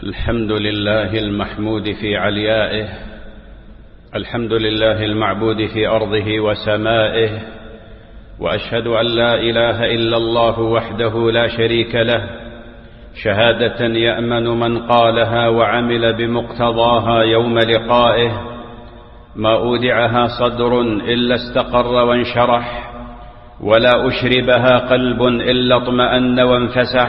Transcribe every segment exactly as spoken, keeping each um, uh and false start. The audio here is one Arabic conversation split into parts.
الحمد لله المحمود في عليائه، الحمد لله المعبود في أرضه وسمائه، وأشهد أن لا إله إلا الله وحده لا شريك له، شهادة يأمن من قالها وعمل بمقتضاها يوم لقائه. ما أودعها صدر إلا استقر وانشرح، ولا أشربها قلب إلا اطمأن وانفسح،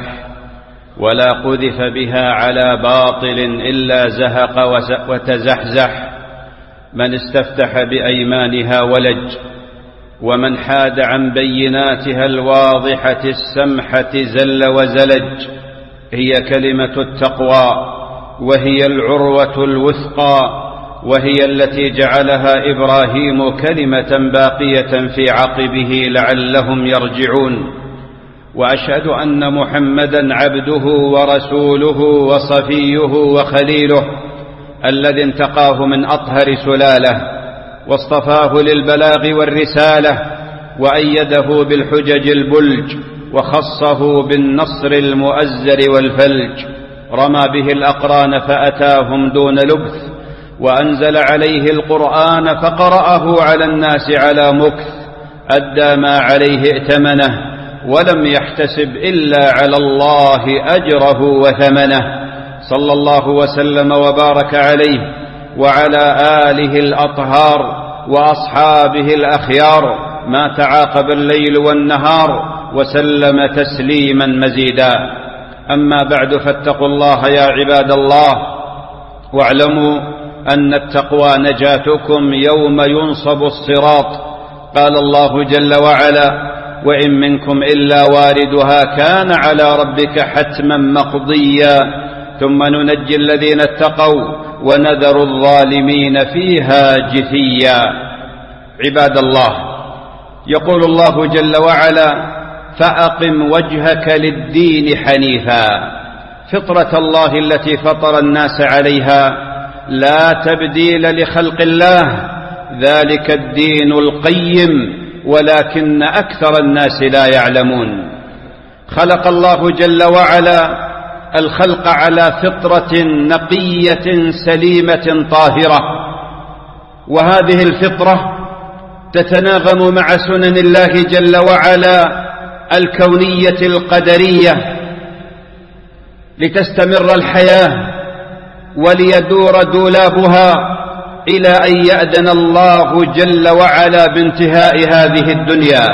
ولا قذف بها على باطل إلا زهق وتزحزح. من استفتح بأيمانها ولج، ومن حاد عن بيناتها الواضحة السمحة زل وزلج. هي كلمة التقوى، وهي العروة الوثقى، وهي التي جعلها إبراهيم كلمة باقية في عقبه لعلهم يرجعون. وأشهد أن محمدا عبده ورسوله وصفيه وخليله، الذي انتقاه من أطهر سلاله، واصطفاه للبلاغ والرسالة، وأيده بالحجج البلج، وخصه بالنصر المؤزر والفلج. رمى به الأقران فأتاهم دون لبث، وأنزل عليه القرآن فقرأه على الناس على مكث. أدى ما عليه ائتمنه، ولم يحتسب إلا على الله أجره وثمنه. صلى الله وسلم وبارك عليه وعلى آله الأطهار وأصحابه الأخيار، ما تعاقب الليل والنهار، وسلم تسليما مزيدا. أما بعد، فاتقوا الله يا عباد الله، واعلموا أن التقوى نجاتكم يوم ينصب الصراط. قال الله جل وعلا: وإن منكم إلا واردها كان على ربك حتما مقضيا، ثم ننجي الذين اتقوا ونذر الظالمين فيها جثيا. عباد الله، يقول الله جل وعلا: فأقم وجهك للدين حنيفا، فطرة الله التي فطر الناس عليها، لا تبديل لخلق الله، ذلك الدين القيم، ولكن أكثر الناس لا يعلمون. خلق الله جل وعلا الخلق على فطرة نقية سليمة طاهرة، وهذه الفطرة تتناغم مع سنن الله جل وعلا الكونية القدرية، لتستمر الحياة وليدور دولابها إلى أن يأذن الله جل وعلا بانتهاء هذه الدنيا.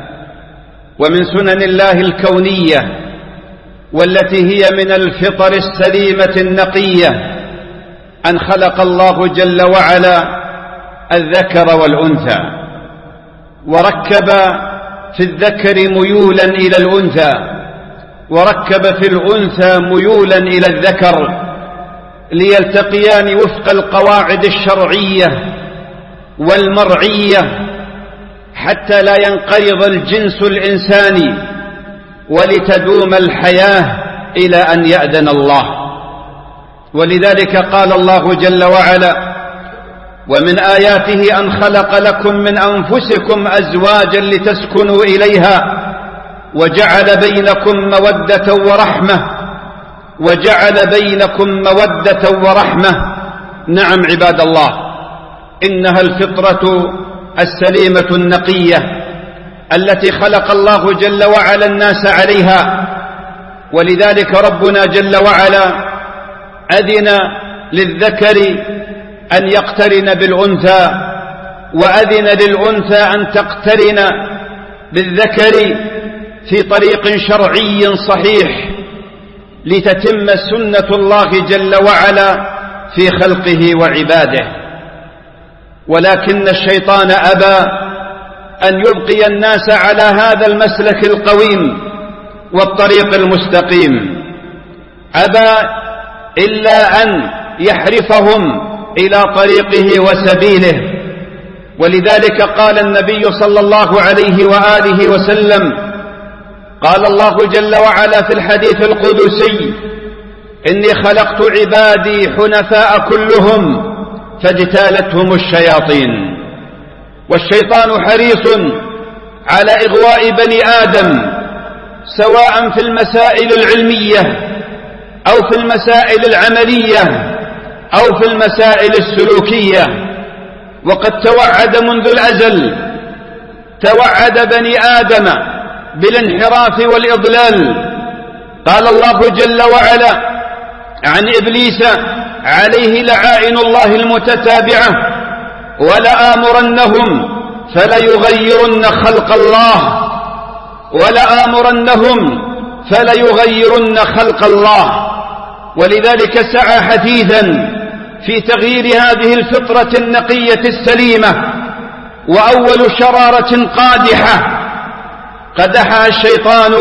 ومن سنن الله الكونية والتي هي من الفطر السليمة النقية أن خلق الله جل وعلا الذكر والأنثى، وركب في الذكر ميولا إلى الأنثى، وركب في الأنثى ميولا إلى الذكر، ليلتقيان وفق القواعد الشرعية والمرعية، حتى لا ينقرض الجنس الإنساني، ولتدوم الحياة إلى أن يأذن الله. ولذلك قال الله جل وعلا: ومن آياته أن خلق لكم من أنفسكم أزواجا لتسكنوا إليها، وجعل بينكم مودة ورحمة وجعل بينكم مودة ورحمة. نعم عباد الله، إنها الفطرة السليمة النقية التي خلق الله جل وعلا الناس عليها. ولذلك ربنا جل وعلا أذن للذكر أن يقترن بالأنثى، وأذن للأنثى أن تقترن بالذكر في طريق شرعي صحيح، لتتم سنة الله جل وعلا في خلقه وعباده. ولكن الشيطان أبى أن يبقي الناس على هذا المسلك القويم والطريق المستقيم، أبى إلا أن يحرفهم إلى طريقه وسبيله. ولذلك قال النبي صلى الله عليه وآله وسلم: قال الله جل وعلا في الحديث القدسي: إني خلقت عبادي حنفاء كلهم فاجتالتهم الشياطين. والشيطان حريص على إغواء بني آدم، سواء في المسائل العلمية أو في المسائل العملية أو في المسائل السلوكية. وقد توعد منذ الأزل، توعد بني آدم بالانحراف والإضلال. قال الله جل وعلا عن إبليس عليه لعائن الله المتتابعة: ولآمرنهم فليغيرن خلق الله ولآمرنهم فليغيرن خلق الله. ولذلك سعى حثيثا في تغيير هذه الفطرة النقية السليمة. وأول شرارة قادحة قدحها الشيطان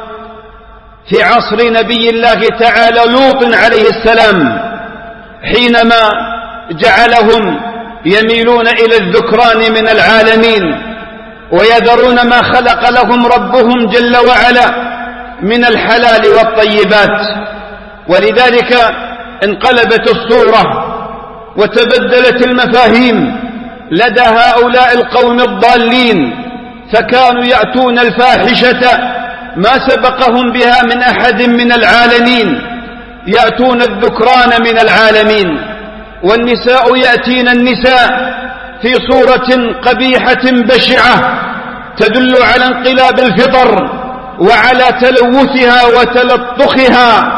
في عصر نبي الله تعالى لوط عليه السلام، حينما جعلهم يميلون إلى الذكران من العالمين ويذرون ما خلق لهم ربهم جل وعلا من الحلال والطيبات. ولذلك انقلبت الصورة وتبدلت المفاهيم لدى هؤلاء القوم الضالين، فكانوا يأتون الفاحشة ما سبقهم بها من أحد من العالمين، يأتون الذكران من العالمين، والنساء يأتين النساء في صورة قبيحة بشعة تدل على انقلاب الفطر وعلى تلوثها وتلطخها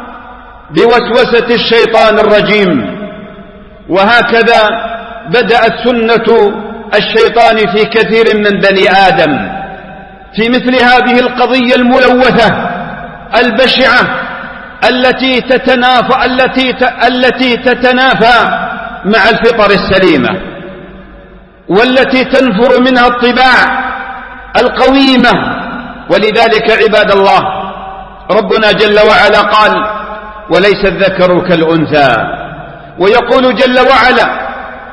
بوسوسة الشيطان الرجيم. وهكذا بدأت سنة الشيطان في كثير من بني آدم في مثل هذه القضية الملوثة البشعة التي تتنافى التي التي تتنافى مع الفطر السليمة، والتي تنفر منها الطباع القويمة. ولذلك عباد الله، ربنا جل وعلا قال: وليس الذكر كالأنثى. ويقول جل وعلا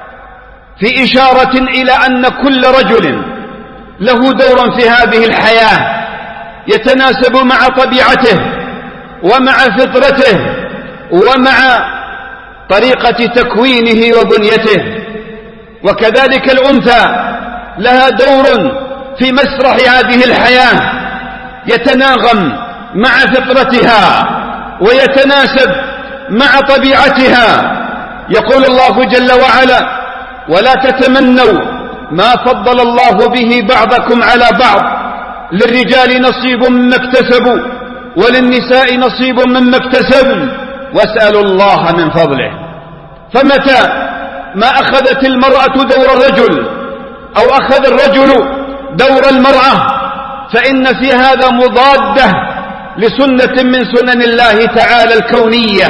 في إشارة إلى أن كل رجل له دور في هذه الحياة يتناسب مع طبيعته ومع فطرته ومع طريقة تكوينه وبنيته. وكذلك الأنثى لها دور في مسرح هذه الحياة يتناغم مع فطرتها ويتناسب مع طبيعتها. يقول الله جل وعلا: ولا تتمنوا ما فضل الله به بعضكم على بعض، للرجال نصيب مما اكتسبوا وللنساء نصيب مما اكتسبوا واسألوا الله من فضله. فمتى ما أخذت المرأة دور الرجل أو أخذ الرجل دور المرأة فإن في هذا مضادة لسنة من سنن الله تعالى الكونية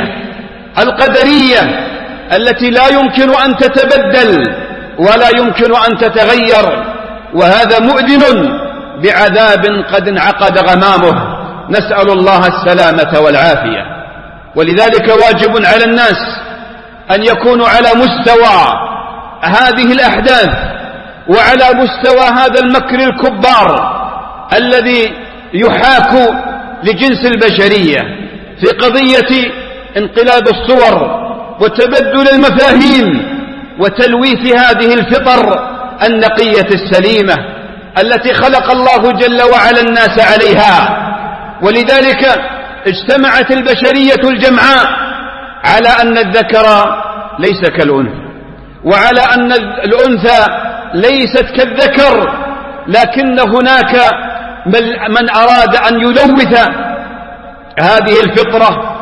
القدرية التي لا يمكن أن تتبدل ولا يمكن أن تتغير. وهذا مؤذن بعذاب قد انعقد غمامه، نسأل الله السلامة والعافية. ولذلك واجب على الناس أن يكونوا على مستوى هذه الأحداث وعلى مستوى هذا المكر الكبار الذي يحاك لجنس البشرية في قضية انقلاب الصور وتبدل المفاهيم وتلويث هذه الفطر النقية السليمة التي خلق الله جل وعلا الناس عليها. ولذلك اجتمعت البشرية الجمعاء على أن الذكر ليس كالأنثى، وعلى أن الأنثى ليست كالذكر، لكن هناك من أراد أن يلوث هذه الفطرة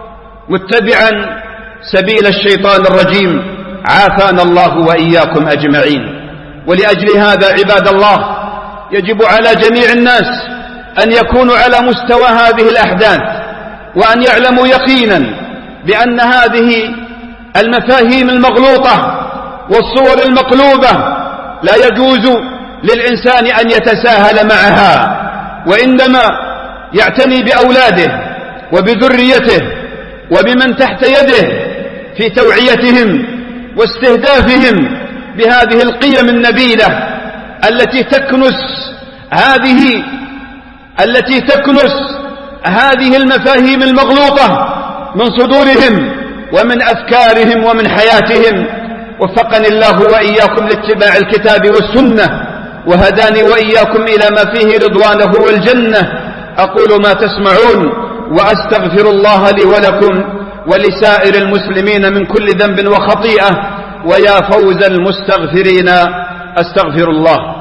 متبعا سبيل الشيطان الرجيم، عافانا الله وإياكم أجمعين. ولأجل هذا عباد الله يجب على جميع الناس أن يكونوا على مستوى هذه الأحداث، وأن يعلموا يقينا بأن هذه المفاهيم المغلوطة والصور المقلوبة لا يجوز للإنسان أن يتساهل معها، وإنما يعتني بأولاده وبذريته وبمن تحت يده في توعيتهم واستهدافهم بهذه القيم النبيلة التي تكنس هذه التي تكنس هذه المفاهيم المغلوطة من صدورهم ومن أفكارهم ومن حياتهم. وفقني الله وإياكم لاتباع الكتاب والسنة، وهداني وإياكم إلى ما فيه رضوانه والجنة. أقول ما تسمعون وأستغفر الله لي ولكم ولسائر المسلمين من كل ذنب وخطيئة، ويا فوز المستغفرين. أستغفر الله.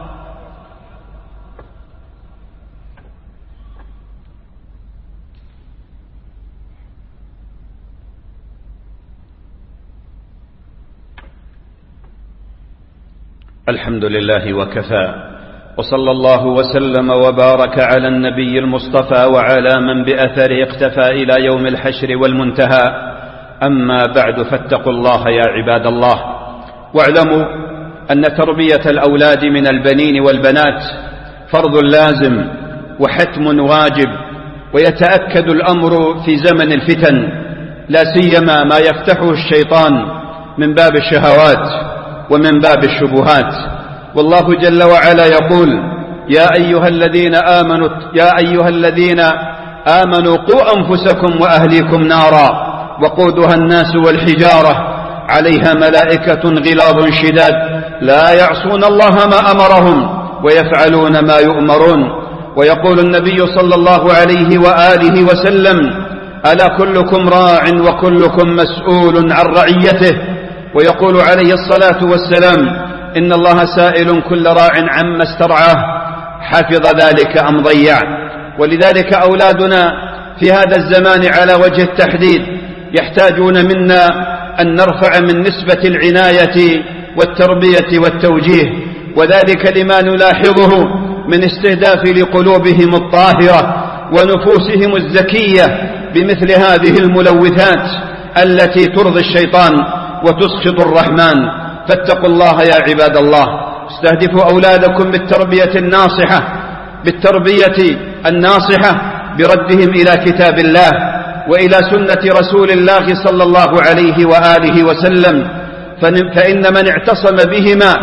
الحمد لله وكفى، وصلى الله وسلم وبارك على النبي المصطفى وعلى من بأثره اقتفى إلى يوم الحشر والمنتهى. أما بعد، فاتقوا الله يا عباد الله، واعلموا أن تربية الأولاد من البنين والبنات فرض لازم وحتم واجب، ويتأكد الأمر في زمن الفتن، لا سيما ما يفتحه الشيطان من باب الشهوات ومن باب الشبهات. والله جل وعلا يقول: يا أيها الذين آمنوا يا أيها الذين آمنوا قوا أنفسكم وأهليكم نارا وقودها الناس والحجارة عليها ملائكة غلاظ شداد لا يعصون الله ما أمرهم ويفعلون ما يؤمرون. ويقول النبي صلى الله عليه وآله وسلم: ألا كلكم راع وكلكم مسؤول عن رعيته. ويقول عليه الصلاة والسلام: إن الله سائل كل راع عما استرعاه حفظ ذلك أم ضيع. ولذلك أولادنا في هذا الزمان على وجه التحديد يحتاجون منا أن نرفع من نسبة العناية والتربية والتوجيه، وذلك لما نلاحظه من استهداف لقلوبهم الطاهرة ونفوسهم الزكية بمثل هذه الملوثات التي ترضي الشيطان وتسخط الرحمن. فاتقوا الله يا عباد الله، استهدفوا أولادكم بالتربية الناصحة بالتربية الناصحة بردهم إلى كتاب الله وإلى سنة رسول الله صلى الله عليه وآله وسلم، فإن من اعتصم بهما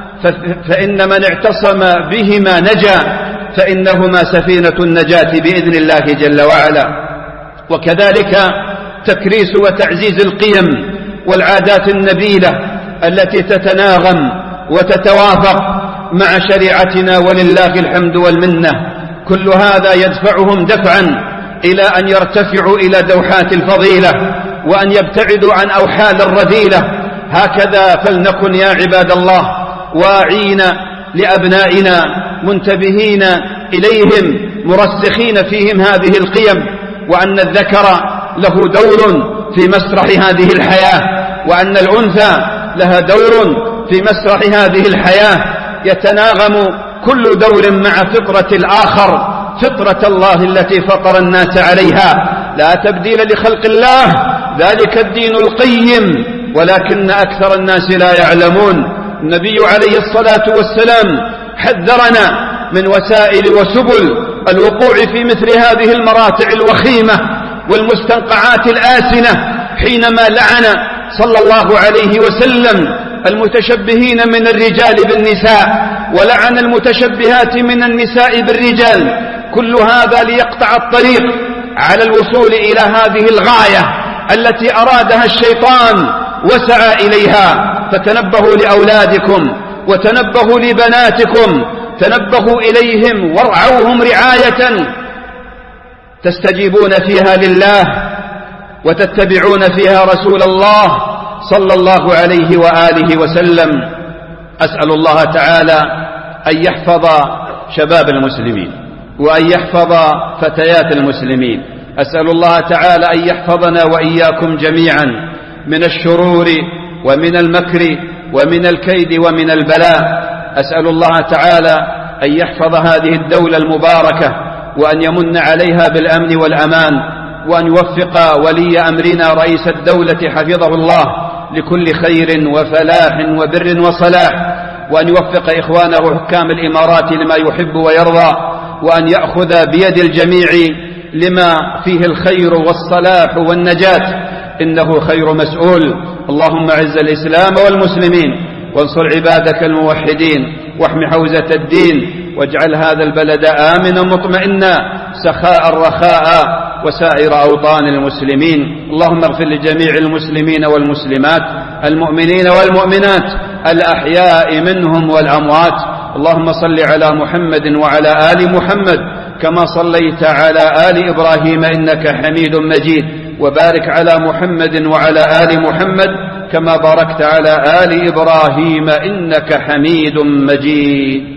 فإن من اعتصم بهما نجا، فإنهما سفينة النجاة بإذن الله جل وعلا. وكذلك تكريس وتعزيز القيم والعادات النبيلة التي تتناغم وتتوافق مع شريعتنا ولله الحمد والمنة، كل هذا يدفعهم دفعا إلى أن يرتفعوا إلى دوحات الفضيلة وأن يبتعدوا عن أوحال الرذيلة. هكذا فلنكن يا عباد الله واعين لأبنائنا منتبهين إليهم مرسخين فيهم هذه القيم، وأن الذكر له دور في مسرح هذه الحياة، وأن الأنثى لها دور في مسرح هذه الحياة، يتناغم كل دور مع فطرة الآخر، فطرة الله التي فطر الناس عليها، لا تبديل لخلق الله، ذلك الدين القيم، ولكن أكثر الناس لا يعلمون. النبي عليه الصلاة والسلام حذرنا من وسائل وسبل الوقوع في مثل هذه المراتع الوخيمة والمستنقعات الآسنة، حينما لعن صلى الله عليه وسلم المتشبهين من الرجال بالنساء، ولعن المتشبهات من النساء بالرجال، كل هذا ليقطع الطريق على الوصول إلى هذه الغاية التي أرادها الشيطان وسعى إليها. فتنبهوا لأولادكم وتنبهوا لبناتكم، تنبهوا إليهم وارعوهم رعاية تستجيبون فيها لله وتتبعون فيها رسول الله صلى الله عليه وآله وسلم. أسأل الله تعالى أن يحفظ شباب المسلمين وأن يحفظ فتيات المسلمين. أسأل الله تعالى أن يحفظنا وإياكم جميعا من الشرور ومن المكر ومن الكيد ومن البلاء. أسأل الله تعالى أن يحفظ هذه الدولة المباركة وأن يمن عليها بالأمن والأمان، وأن يوفق ولي أمرنا رئيس الدولة حفظه الله لكل خير وفلاح وبر وصلاح، وأن يوفق إخوانه حكام الإمارات لما يحب ويرضى، وأن يأخذ بيد الجميع لما فيه الخير والصلاح والنجاة، إنه خير مسؤول. اللهم أعز الإسلام والمسلمين وانصر عبادك الموحدين واحم حوزة الدين، واجعل هذا البلد آمنا مطمئنا سخاء رخاء وسائر أوطان المسلمين. اللهم اغفر لجميع المسلمين والمسلمات المؤمنين والمؤمنات الأحياء منهم والأموات. اللهم صل على محمد وعلى آل محمد كما صليت على آل إبراهيم إنك حميد مجيد، وبارك على محمد وعلى آل محمد كما باركت على آل إبراهيم إنك حميد مجيد.